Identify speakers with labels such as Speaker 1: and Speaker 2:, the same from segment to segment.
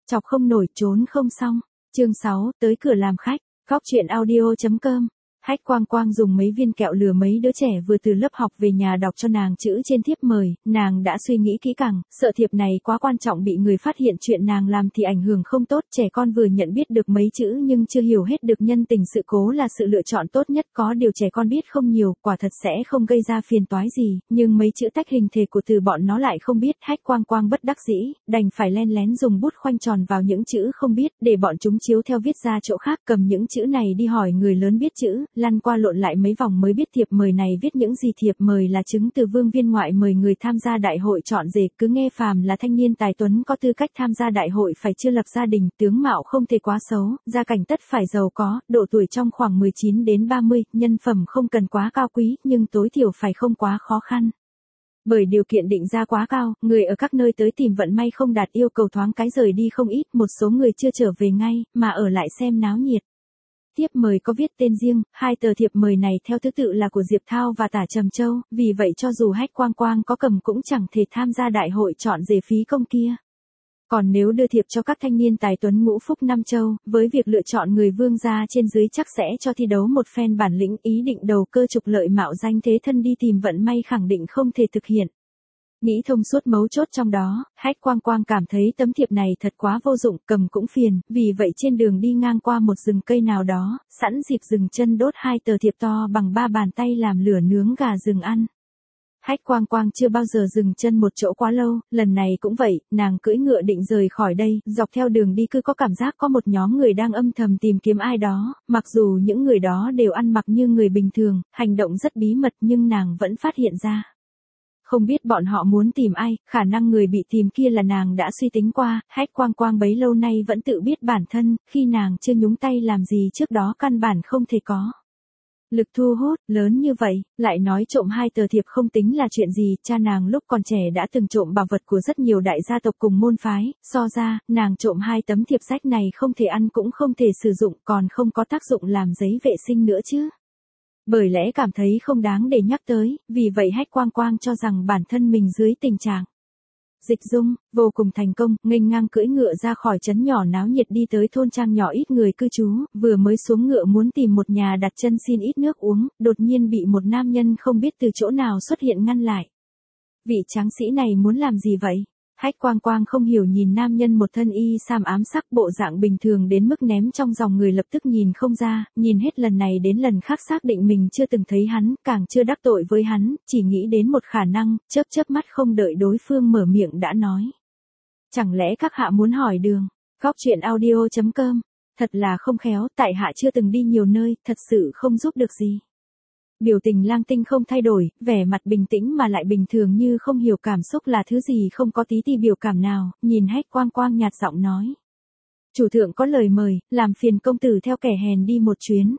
Speaker 1: Chọc không nổi trốn không xong. Chương 6, tới cửa làm khách. Góc chuyện audio.com. Hách Quang Quang dùng mấy viên kẹo lừa mấy đứa trẻ vừa từ lớp học về nhà đọc cho nàng chữ trên thiếp mời, nàng đã suy nghĩ kỹ càng, sợ thiệp này quá quan trọng bị người phát hiện chuyện nàng làm thì ảnh hưởng không tốt, trẻ con vừa nhận biết được mấy chữ nhưng chưa hiểu hết được nhân tình sự cố là sự lựa chọn tốt nhất, có điều trẻ con biết không nhiều, quả thật sẽ không gây ra phiền toái gì, nhưng mấy chữ tách hình thể của từ bọn nó lại không biết, Hách Quang Quang bất đắc dĩ, đành phải len lén dùng bút khoanh tròn vào những chữ không biết, để bọn chúng chiếu theo viết ra chỗ khác, cầm những chữ này đi hỏi người lớn biết chữ, lăn qua lộn lại mấy vòng mới biết thiệp mời này viết những gì. Thiệp mời là chứng từ Vương viên ngoại mời người tham gia đại hội chọn rể, cứ nghe phàm là thanh niên tài tuấn có tư cách tham gia đại hội phải chưa lập gia đình, tướng mạo không thể quá xấu, gia cảnh tất phải giàu có, độ tuổi trong khoảng 19 đến 30, nhân phẩm không cần quá cao quý, nhưng tối thiểu phải không quá khó khăn. Bởi điều kiện định ra quá cao, người ở các nơi tới tìm vận may không đạt yêu cầu thoáng cái rời đi không ít, một số người chưa trở về ngay, mà ở lại xem náo nhiệt. Thiếp mời có viết tên riêng, hai tờ thiệp mời này theo thứ tự là của Diệp Thao và Tả Trầm Châu, vì vậy cho dù Hách Quang Quang có cầm cũng chẳng thể tham gia đại hội chọn rể phí công kia. Còn nếu đưa thiệp cho các thanh niên tài tuấn ngũ phúc Nam Châu, với việc lựa chọn người vương gia trên dưới chắc sẽ cho thi đấu một phen bản lĩnh, ý định đầu cơ trục lợi mạo danh thế thân đi tìm vận may khẳng định không thể thực hiện. Nghĩ thông suốt mấu chốt trong đó, Hách Quang Quang cảm thấy tấm thiệp này thật quá vô dụng, cầm cũng phiền, vì vậy trên đường đi ngang qua một rừng cây nào đó, sẵn dịp dừng chân đốt hai tờ thiệp to bằng 3 bàn tay làm lửa nướng gà rừng ăn. Hách Quang Quang chưa bao giờ dừng chân một chỗ quá lâu, lần này cũng vậy, nàng cưỡi ngựa định rời khỏi đây, dọc theo đường đi cứ có cảm giác có một nhóm người đang âm thầm tìm kiếm ai đó, mặc dù những người đó đều ăn mặc như người bình thường, hành động rất bí mật nhưng nàng vẫn phát hiện ra. Không biết bọn họ muốn tìm ai, khả năng người bị tìm kia là nàng đã suy tính qua, Hách Quang Quang bấy lâu nay vẫn tự biết bản thân, khi nàng chưa nhúng tay làm gì trước đó căn bản không thể có. Lực thu hút, lớn như vậy, lại nói trộm hai tờ thiệp không tính là chuyện gì, cha nàng lúc còn trẻ đã từng trộm bảo vật của rất nhiều đại gia tộc cùng môn phái, so ra, nàng trộm hai tấm thiệp sách này không thể ăn cũng không thể sử dụng, còn không có tác dụng làm giấy vệ sinh nữa chứ. Bởi lẽ cảm thấy không đáng để nhắc tới, vì vậy Hách Quang Quang cho rằng bản thân mình dưới tình trạng dịch dung, vô cùng thành công, nghênh ngang cưỡi ngựa ra khỏi trấn nhỏ náo nhiệt đi tới thôn trang nhỏ ít người cư trú, vừa mới xuống ngựa muốn tìm một nhà đặt chân xin ít nước uống, đột nhiên bị một nam nhân không biết từ chỗ nào xuất hiện ngăn lại. Vị tráng sĩ này muốn làm gì vậy? Hách Quang Quang không hiểu nhìn nam nhân một thân y sam ám sắc bộ dạng bình thường đến mức ném trong dòng người lập tức nhìn không ra, nhìn hết lần này đến lần khác xác định mình chưa từng thấy hắn, càng chưa đắc tội với hắn, chỉ nghĩ đến một khả năng, chớp mắt không đợi đối phương mở miệng đã nói. Chẳng lẽ các hạ muốn hỏi đường? Góc chuyện audio.com. Thật là không khéo, tại hạ chưa từng đi nhiều nơi, thật sự không giúp được gì. Biểu tình Lang Tinh không thay đổi, vẻ mặt bình tĩnh mà lại bình thường như không hiểu cảm xúc là thứ gì, không có tí ti biểu cảm nào, nhìn Hách Quang Quang nhạt giọng nói. Chủ thượng có lời mời, làm phiền công tử theo kẻ hèn đi một chuyến.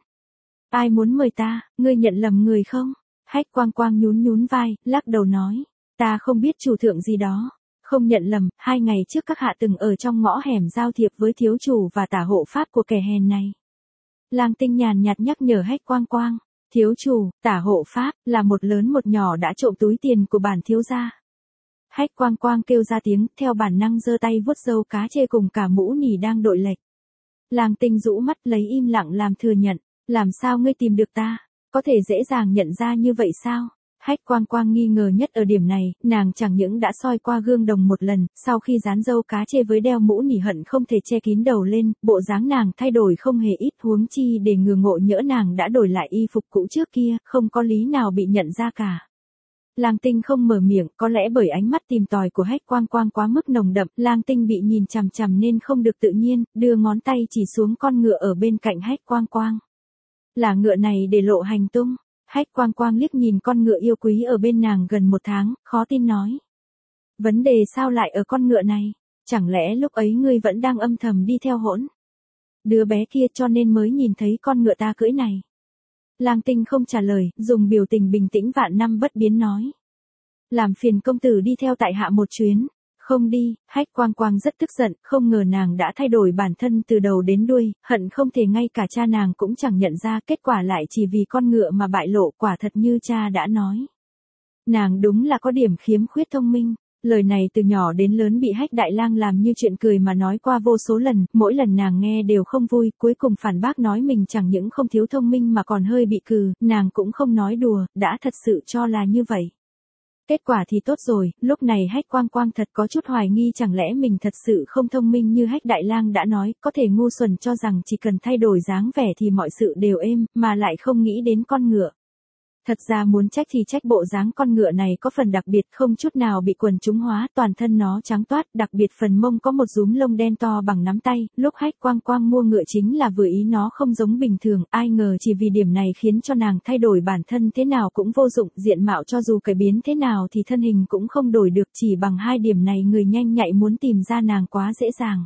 Speaker 1: Ai muốn mời ta, ngươi nhận lầm người không? Hách Quang Quang nhún vai, lắc đầu nói. Ta không biết chủ thượng gì đó. Không nhận lầm, 2 ngày trước các hạ từng ở trong ngõ hẻm giao thiệp với thiếu chủ và tả hộ pháp của kẻ hèn này. Lang Tinh nhàn nhạt nhắc nhở Hách Quang Quang. Thiếu chủ, tả hộ pháp, là một lớn một nhỏ đã trộm túi tiền của bản thiếu gia. Hách Quang Quang kêu ra tiếng, theo bản năng giơ tay vuốt râu cá chê cùng cả mũ nỉ đang đội lệch. Lang Tinh rũ mắt lấy im lặng làm thừa nhận, làm sao ngươi tìm được ta, có thể dễ dàng nhận ra như vậy sao? Hách Quang Quang nghi ngờ nhất ở điểm này, nàng chẳng những đã soi qua gương đồng một lần, sau khi dán râu cá chê với đeo mũ nỉ hận không thể che kín đầu lên, bộ dáng nàng thay đổi không hề ít, huống chi để ngừa ngộ nhỡ nàng đã đổi lại y phục cũ trước kia, không có lý nào bị nhận ra cả. Lang Tinh không mở miệng, có lẽ bởi ánh mắt tìm tòi của Hách Quang Quang quá mức nồng đậm, Lang Tinh bị nhìn chằm chằm nên không được tự nhiên, đưa ngón tay chỉ xuống con ngựa ở bên cạnh Hách Quang Quang. Là ngựa này để lộ hành tung. Hách Quang Quang liếc nhìn con ngựa yêu quý ở bên nàng gần 1 tháng, khó tin nói. Vấn đề sao lại ở con ngựa này? Chẳng lẽ lúc ấy ngươi vẫn đang âm thầm đi theo hỗn đứa bé kia cho nên mới nhìn thấy con ngựa ta cưỡi này? Lang Tinh không trả lời, dùng biểu tình bình tĩnh vạn năm bất biến nói. Làm phiền công tử đi theo tại hạ một chuyến. Không đi, Hách Quang Quang rất tức giận, không ngờ nàng đã thay đổi bản thân từ đầu đến đuôi, hận không thể ngay cả cha nàng cũng chẳng nhận ra, kết quả lại chỉ vì con ngựa mà bại lộ, quả thật như cha đã nói. Nàng đúng là có điểm khiếm khuyết thông minh, Lời này từ nhỏ đến lớn bị Hách Đại Lang làm như chuyện cười mà nói qua vô số lần, mỗi lần nàng nghe đều không vui, cuối cùng phản bác nói mình chẳng những không thiếu thông minh mà còn hơi bị cừ, nàng cũng không nói đùa, đã thật sự cho là như vậy. Kết quả thì tốt rồi, lúc này Hách Quang Quang thật có chút hoài nghi chẳng lẽ mình thật sự không thông minh như Hách Đại Lang đã nói, có thể ngu xuẩn cho rằng chỉ cần thay đổi dáng vẻ thì mọi sự đều êm, mà lại không nghĩ đến con ngựa. Thật ra muốn trách thì trách bộ dáng con ngựa này có phần đặc biệt không chút nào bị quần chúng hóa, toàn thân nó trắng toát, đặc biệt phần mông có một rúm lông đen to bằng nắm tay, lúc Hách Quang Quang mua ngựa chính là vừa ý nó không giống bình thường, ai ngờ chỉ vì điểm này khiến cho nàng thay đổi bản thân thế nào cũng vô dụng, diện mạo cho dù cải biến thế nào thì thân hình cũng không đổi được, chỉ bằng hai điểm này người nhanh nhạy muốn tìm ra nàng quá dễ dàng.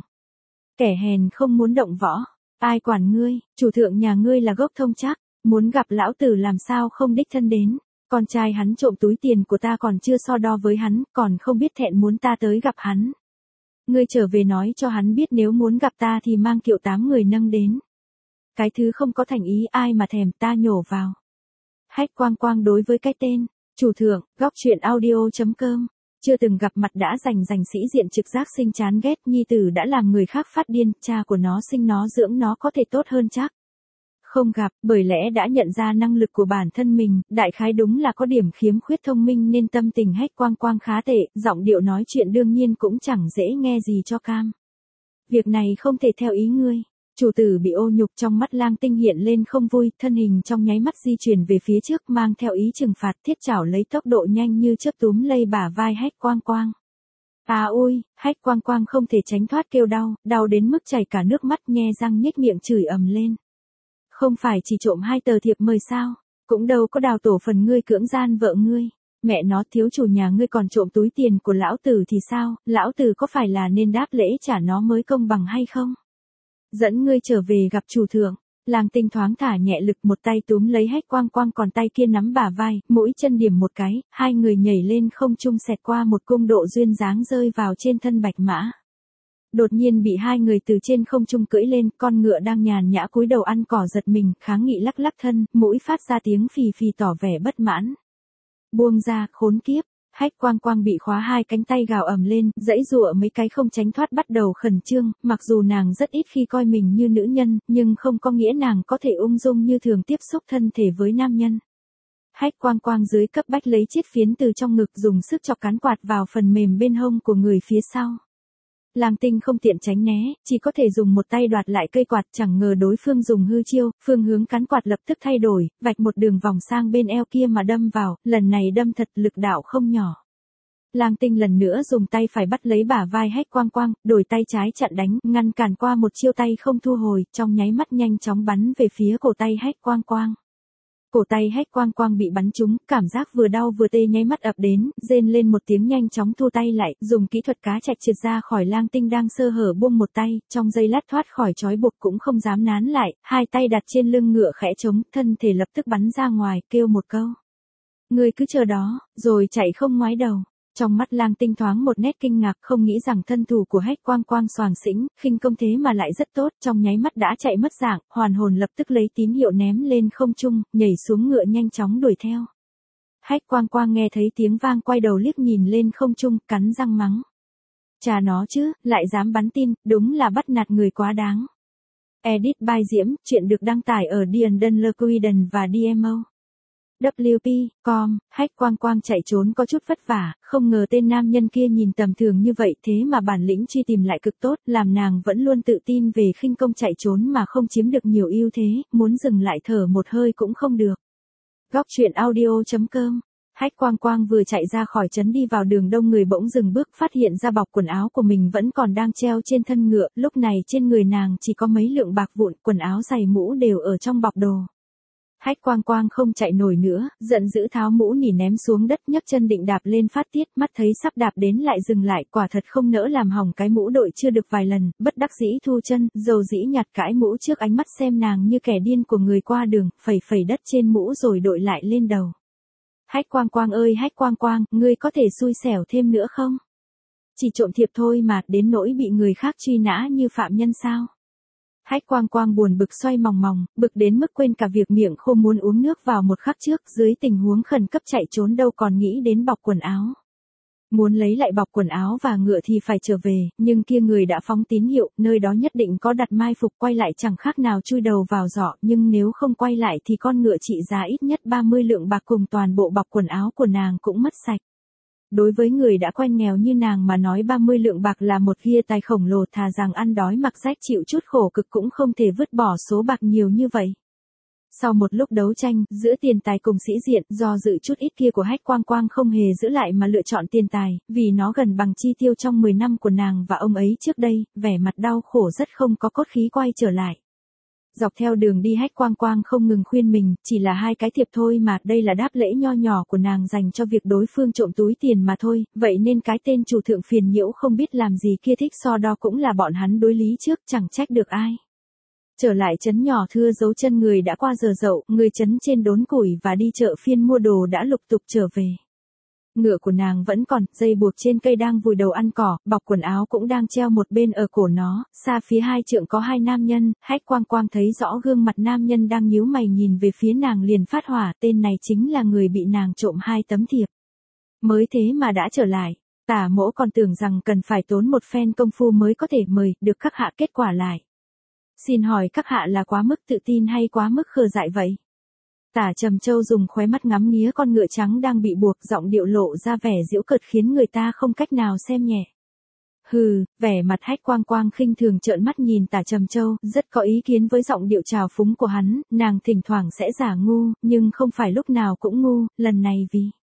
Speaker 1: Kẻ hèn không muốn động võ, ai quản ngươi, chủ thượng nhà ngươi là gốc thông chắc. Muốn gặp lão tử làm sao không đích thân đến, con trai hắn trộm túi tiền của ta còn chưa so đo với hắn, còn không biết thẹn muốn ta tới gặp hắn. Ngươi trở về nói cho hắn biết nếu muốn gặp ta thì mang kiệu 8 người nâng đến. Cái thứ không có thành ý ai mà thèm ta nhổ vào. Hách Quang Quang đối với cái tên, chủ thượng, góc truyện audio.com, chưa từng gặp mặt đã giành sĩ diện trực giác sinh chán ghét, nhi tử đã làm người khác phát điên, cha của nó sinh nó dưỡng nó có thể tốt hơn chắc. Không gặp, bởi lẽ đã nhận ra năng lực của bản thân mình, đại khái đúng là có điểm khiếm khuyết thông minh nên tâm tình Hách Quang Quang khá tệ, giọng điệu nói chuyện đương nhiên cũng chẳng dễ nghe gì cho cam. Việc này không thể theo ý ngươi. Chủ tử bị ô nhục trong mắt Lang Tinh hiện lên không vui, thân hình trong nháy mắt di chuyển về phía trước mang theo ý trừng phạt, thiết chảo lấy tốc độ nhanh như chớp túm lấy bả vai Hách Quang Quang. À ôi, Hách Quang Quang không thể tránh thoát kêu đau, đau đến mức chảy cả nước mắt nhe răng nhếch miệng chửi ầm lên. Không phải chỉ trộm 2 tờ thiệp mời sao, cũng đâu có đào tổ phần ngươi cưỡng gian vợ ngươi, mẹ nó thiếu chủ nhà ngươi còn trộm túi tiền của lão tử thì sao, lão tử có phải là nên đáp lễ trả nó mới công bằng hay không? Dẫn ngươi trở về gặp chủ thượng, Lang Tinh thoáng thả nhẹ lực một tay túm lấy Hách Quang Quang còn tay kia nắm bả vai, mũi chân điểm một cái, hai người nhảy lên không trung xẹt qua một cung độ duyên dáng rơi vào trên thân bạch mã. Đột nhiên bị hai người từ trên không trung cưỡi lên, con ngựa đang nhàn nhã cúi đầu ăn cỏ giật mình, kháng nghị lắc lắc thân, mũi phát ra tiếng phì phì tỏ vẻ bất mãn. Buông ra, khốn kiếp, Hách Quang Quang bị khóa hai cánh tay gào ầm lên, giãy giụa mấy cái không tránh thoát bắt đầu khẩn trương, mặc dù nàng rất ít khi coi mình như nữ nhân, nhưng không có nghĩa nàng có thể ung dung như thường tiếp xúc thân thể với nam nhân. Hách Quang Quang dưới cấp bách lấy chiếc phiến từ trong ngực dùng sức chọc cán quạt vào phần mềm bên hông của người phía sau. Lang Tinh không tiện tránh né, chỉ có thể dùng một tay đoạt lại cây quạt, chẳng ngờ đối phương dùng hư chiêu, phương hướng cán quạt lập tức thay đổi, vạch một đường vòng sang bên eo kia mà đâm vào, lần này đâm thật lực đạo không nhỏ. Lang Tinh lần nữa dùng tay phải bắt lấy bả vai Hách Quang Quang, đổi tay trái chặn đánh, ngăn cản qua một chiêu tay không thu hồi, trong nháy mắt nhanh chóng bắn về phía cổ tay Hách Quang Quang. Cổ tay Hách Quang Quang bị bắn trúng, cảm giác vừa đau vừa tê nháy mắt ập đến, rên lên một tiếng nhanh chóng thu tay lại, dùng kỹ thuật cá trạch trượt ra khỏi Lang Tinh đang sơ hở buông một tay, trong giây lát thoát khỏi trói buộc cũng không dám nán lại, hai tay đặt trên lưng ngựa khẽ chống, thân thể lập tức bắn ra ngoài, kêu một câu. Ngươi cứ chờ đó, rồi chạy không ngoái đầu. Trong mắt Lang Tinh thoáng một nét kinh ngạc, không nghĩ rằng thân thủ của Hách Quang Quang xoàng xĩnh, khinh công thế mà lại rất tốt, trong nháy mắt đã chạy mất dạng, hoàn hồn lập tức lấy tín hiệu ném lên không trung, nhảy xuống ngựa nhanh chóng đuổi theo. Hách Quang Quang nghe thấy tiếng vang quay đầu liếc nhìn lên không trung, cắn răng mắng. Chà nó chứ, lại dám bắn tin, đúng là bắt nạt người quá đáng. Edit by Diễm, chuyện được đăng tải ở Dian Lequiden và DMO. WP.com, Hách Quang Quang chạy trốn có chút vất vả, không ngờ tên nam nhân kia nhìn tầm thường như vậy thế mà bản lĩnh truy tìm lại cực tốt, làm nàng vẫn luôn tự tin về khinh công chạy trốn mà không chiếm được nhiều ưu thế, muốn dừng lại thở một hơi cũng không được. Góc truyện audio.com, Hách Quang Quang vừa chạy ra khỏi trấn đi vào đường đông người bỗng dừng bước phát hiện ra bọc quần áo của mình vẫn còn đang treo trên thân ngựa, lúc này trên người nàng chỉ có mấy lượng bạc vụn, quần áo giày mũ đều ở trong bọc đồ. Hách Quang Quang không chạy nổi nữa, giận dữ tháo mũ nỉ ném xuống đất nhấc chân định đạp lên phát tiết, mắt thấy sắp đạp đến lại dừng lại, quả thật không nỡ làm hỏng cái mũ đội chưa được vài lần, bất đắc dĩ thu chân, dầu dĩ nhặt cãi mũ trước ánh mắt xem nàng như kẻ điên của người qua đường, phẩy phẩy đất trên mũ rồi đội lại lên đầu. Hách Quang Quang ơi Hách Quang Quang, ngươi có thể xui xẻo thêm nữa không? Chỉ trộm thiệp thôi mà, đến nỗi bị người khác truy nã như phạm nhân sao? Hách Quang Quang buồn bực xoay mòng mòng, bực đến mức quên cả việc miệng khô muốn uống nước vào một khắc trước, dưới tình huống khẩn cấp chạy trốn đâu còn nghĩ đến bọc quần áo. Muốn lấy lại bọc quần áo và ngựa thì phải trở về, nhưng kia người đã phóng tín hiệu, nơi đó nhất định có đặt mai phục, quay lại chẳng khác nào chui đầu vào giỏ, nhưng nếu không quay lại thì con ngựa trị giá ít nhất 30 lượng bạc cùng toàn bộ bọc quần áo của nàng cũng mất sạch. Đối với người đã quen nghèo như nàng mà nói 30 lượng bạc là một ghia tài khổng lồ, thà rằng ăn đói mặc rách chịu chút khổ cực cũng không thể vứt bỏ số bạc nhiều như vậy. Sau một lúc đấu tranh, giữa tiền tài cùng sĩ diện, do dự chút ít kia của Hách Quang Quang không hề giữ lại mà lựa chọn tiền tài, vì nó gần bằng chi tiêu trong 10 năm của nàng và ông ấy trước đây, vẻ mặt đau khổ rất không có cốt khí quay trở lại. Dọc theo đường đi Hách Quang Quang không ngừng khuyên mình, chỉ là 2 cái thiệp thôi mà, đây là đáp lễ nho nhỏ của nàng dành cho việc đối phương trộm túi tiền mà thôi, vậy nên cái tên chủ thượng phiền nhiễu không biết làm gì kia thích so đo cũng là bọn hắn đối lý trước, chẳng trách được ai. Trở lại trấn nhỏ thưa dấu chân người đã qua giờ dậu, người trấn trên đốn củi và đi chợ phiên mua đồ đã lục tục trở về. Ngựa của nàng vẫn còn, dây buộc trên cây đang vùi đầu ăn cỏ, bọc quần áo cũng đang treo một bên ở cổ nó, xa phía 2 trượng có 2 nam nhân, Hách Quang Quang thấy rõ gương mặt nam nhân đang nhíu mày nhìn về phía nàng liền phát hỏa, tên này chính là người bị nàng trộm 2 tấm thiệp. Mới thế mà đã trở lại, Tả Mỗ còn tưởng rằng cần phải tốn một phen công phu mới có thể mời được các hạ, kết quả lại. Xin hỏi các hạ là quá mức tự tin hay quá mức khờ dại vậy? Tả Trầm Châu dùng khóe mắt ngắm nghía con ngựa trắng đang bị buộc, giọng điệu lộ ra vẻ giễu cợt khiến người ta không cách nào xem nhẹ. Hừ, vẻ mặt Hách Quang Quang khinh thường trợn mắt nhìn Tả Trầm Châu, rất có ý kiến với giọng điệu trào phúng của hắn, nàng thỉnh thoảng sẽ giả ngu, nhưng không phải lúc nào cũng ngu, lần này vì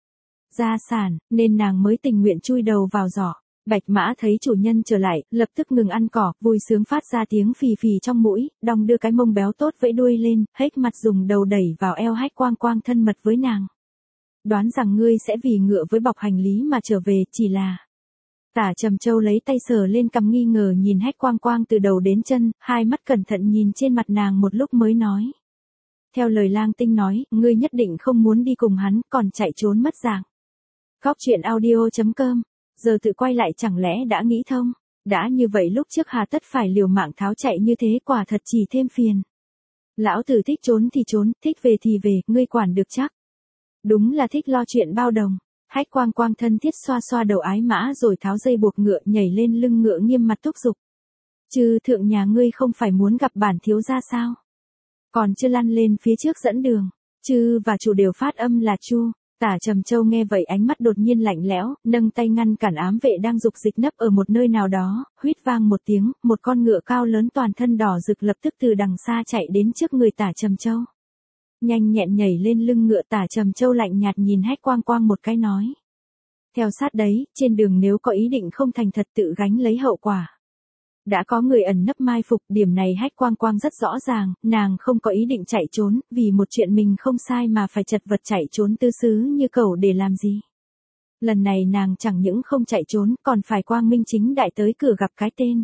Speaker 1: gia sản, nên nàng mới tình nguyện chui đầu vào giỏ. Bạch mã thấy chủ nhân trở lại, lập tức ngừng ăn cỏ, vui sướng phát ra tiếng phì phì trong mũi, đong đưa cái mông béo tốt vẫy đuôi lên, hết mặt dùng đầu đẩy vào eo Hách Quang Quang thân mật với nàng. Đoán rằng ngươi sẽ vì ngựa với bọc hành lý mà trở về, chỉ là... Tả Trầm Châu lấy tay sờ lên cằm nghi ngờ nhìn Hách Quang Quang từ đầu đến chân, 2 mắt cẩn thận nhìn trên mặt nàng một lúc mới nói. Theo lời lang tinh nói, ngươi nhất định không muốn đi cùng hắn, còn chạy trốn mất dạng. Góc truyện audio.com. Giờ tự quay lại chẳng lẽ đã nghĩ thông, đã như vậy lúc trước hà tất phải liều mạng tháo chạy như thế, quả thật chỉ thêm phiền. Lão tử thích trốn thì trốn, thích về thì về, ngươi quản được chắc. Đúng là thích lo chuyện bao đồng. Hách Quang Quang thân thiết xoa xoa đầu ái mã rồi tháo dây buộc ngựa nhảy lên lưng ngựa nghiêm mặt thúc giục. Chư thượng nhà ngươi không phải muốn gặp bản thiếu gia sao? Còn chưa lăn lên phía trước dẫn đường, chư và chủ đều phát âm là chu. Tả Trầm Châu nghe vậy ánh mắt đột nhiên lạnh lẽo, nâng tay ngăn cản ám vệ đang dục dịch nấp ở một nơi nào đó, huýt vang một tiếng, một con ngựa cao lớn toàn thân đỏ rực lập tức từ đằng xa chạy đến trước người Tả Trầm Châu. Nhanh nhẹn nhảy lên lưng ngựa, Tả Trầm Châu lạnh nhạt nhìn Hách Quang Quang một cái nói. Theo sát đấy, trên đường nếu có ý định không thành thật tự gánh lấy hậu quả. Đã có người ẩn nấp mai phục, điểm này Hách Quang Quang rất rõ ràng, nàng không có ý định chạy trốn, vì một chuyện mình không sai mà phải chật vật chạy trốn tứ xứ như cẩu để làm gì. Lần này nàng chẳng những không chạy trốn, còn phải quang minh chính đại tới cửa gặp cái tên.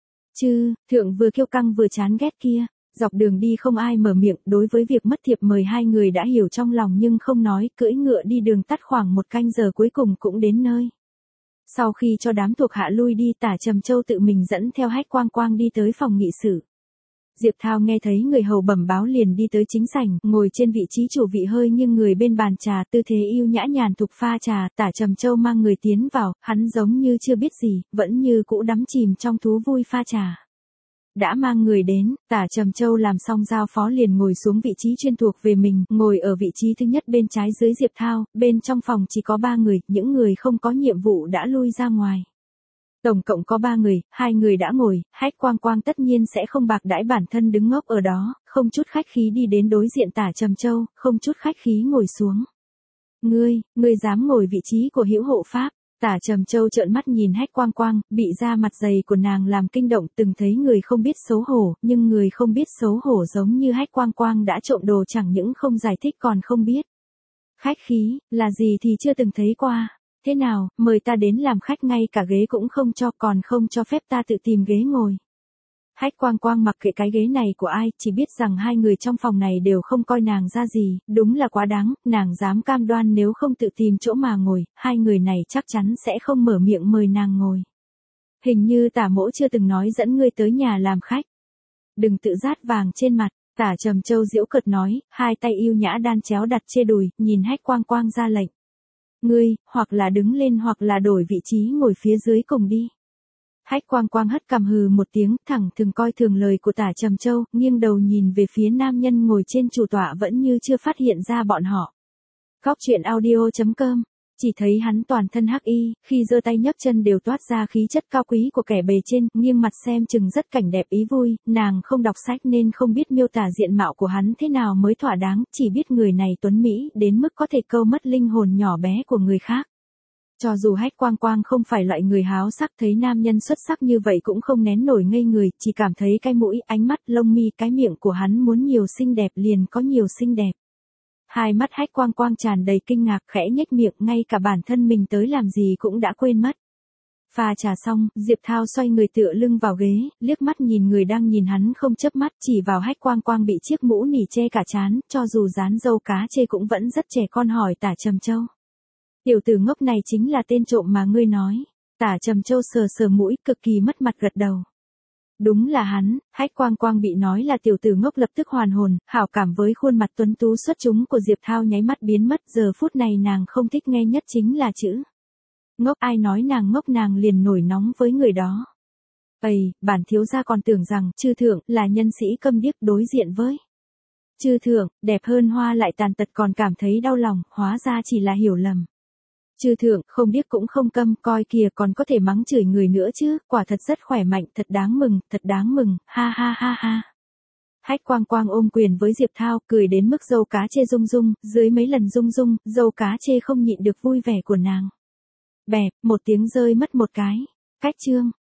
Speaker 1: Chư, thượng vừa kiêu căng vừa chán ghét kia, dọc đường đi không ai mở miệng, đối với việc mất thiệp mời 2 người đã hiểu trong lòng nhưng không nói, cưỡi ngựa đi đường tắt khoảng 1 canh giờ cuối cùng cũng đến nơi. Sau khi cho đám thuộc hạ lui đi, Tả Trầm Châu tự mình dẫn theo Hách Quang Quang đi tới phòng nghị sự. Diệp Thao nghe thấy người hầu bẩm báo liền đi tới chính sảnh, ngồi trên vị trí chủ vị hơi nghiêng người bên bàn trà, tư thế yêu nhã nhàn thục pha trà. Tả Trầm Châu mang người tiến vào, hắn giống như chưa biết gì, vẫn như cũ đắm chìm trong thú vui pha trà. Đã mang người đến, Tả Trầm Châu làm xong giao phó liền ngồi xuống vị trí chuyên thuộc về mình, ngồi ở vị trí thứ nhất bên trái dưới Diệp Thao, bên trong phòng chỉ có 3 người, những người không có nhiệm vụ đã lui ra ngoài. Tổng cộng có 3 người, 2 người đã ngồi, Hách Quang Quang tất nhiên sẽ không bạc đãi bản thân đứng ngốc ở đó, không chút khách khí đi đến đối diện Tả Trầm Châu, không chút khách khí ngồi xuống. Ngươi dám ngồi vị trí của hữu hộ pháp? Tả Trầm Châu trợn mắt nhìn Hách Quang Quang, bị da mặt dày của nàng làm kinh động, từng thấy người không biết xấu hổ, nhưng người không biết xấu hổ giống như Hách Quang Quang đã trộm đồ chẳng những không giải thích còn không biết. Khách khí, là gì thì chưa từng thấy qua. Thế nào, mời ta đến làm khách ngay cả ghế cũng không cho, còn không cho phép ta tự tìm ghế ngồi. Hách Quang Quang mặc kệ cái ghế này của ai, chỉ biết rằng 2 người trong phòng này đều không coi nàng ra gì, đúng là quá đáng, nàng dám cam đoan nếu không tự tìm chỗ mà ngồi, 2 người này chắc chắn sẽ không mở miệng mời nàng ngồi. Hình như Tả Mỗ chưa từng nói dẫn ngươi tới nhà làm khách. Đừng tự rát vàng trên mặt, Tả Trầm Châu giễu cợt nói, 2 tay yêu nhã đan chéo đặt chê đùi, nhìn Hách Quang Quang ra lệnh. Ngươi, hoặc là đứng lên hoặc là đổi vị trí ngồi phía dưới cùng đi. Hách Quang Quang hất cằm hừ một tiếng, thẳng thừng coi thường lời của Tả Trầm Châu, nghiêng đầu nhìn về phía nam nhân ngồi trên chủ tọa vẫn như chưa phát hiện ra bọn họ. Góc truyện audio.com. Chỉ thấy hắn toàn thân hắc y, khi giơ tay nhấc chân đều toát ra khí chất cao quý của kẻ bề trên, nghiêng mặt xem chừng rất cảnh đẹp ý vui, nàng không đọc sách nên không biết miêu tả diện mạo của hắn thế nào mới thỏa đáng, chỉ biết người này tuấn mỹ đến mức có thể câu mất linh hồn nhỏ bé của người khác. Cho dù Hách Quang Quang không phải loại người háo sắc, thấy nam nhân xuất sắc như vậy cũng không nén nổi ngây người, chỉ cảm thấy cái mũi, ánh mắt, lông mi, cái miệng của hắn muốn nhiều xinh đẹp liền có nhiều xinh đẹp. Hai mắt Hách Quang Quang tràn đầy kinh ngạc, khẽ nhếch miệng, ngay cả bản thân mình tới làm gì cũng đã quên mất. Pha trà xong, Diệp Thao xoay người tựa lưng vào ghế, liếc mắt nhìn người đang nhìn hắn không chớp mắt, chỉ vào Hách Quang Quang bị chiếc mũ nỉ che cả trán, cho dù dán dâu cá chê cũng vẫn rất trẻ con, hỏi Tả Trầm Châu. Tiểu tử ngốc này chính là tên trộm mà ngươi nói. Tả Trầm Châu sờ sờ mũi, cực kỳ mất mặt gật đầu. Đúng là hắn. Hách Quang Quang bị nói là tiểu tử ngốc lập tức hoàn hồn, hảo cảm với khuôn mặt tuấn tú xuất chúng của Diệp Thao nháy mắt biến mất, giờ phút này nàng không thích nghe nhất chính là chữ ngốc, ai nói nàng ngốc nàng liền nổi nóng với người đó. Ây, bản thiếu gia còn tưởng rằng chư thượng là nhân sĩ câm điếc, đối diện với chư thượng, đẹp hơn hoa lại tàn tật còn cảm thấy đau lòng, hóa ra chỉ là hiểu lầm. Chư thượng, không điếc cũng không câm, coi kìa còn có thể mắng chửi người nữa chứ, quả thật rất khỏe mạnh, thật đáng mừng, ha ha ha ha. Hách Quang Quang ôm quyền với Diệp Thao, cười đến mức dâu cá chê rung rung, dưới mấy lần rung rung, dâu cá chê không nhịn được vui vẻ của nàng. Bẹp, một tiếng rơi mất một cái. Cách chương.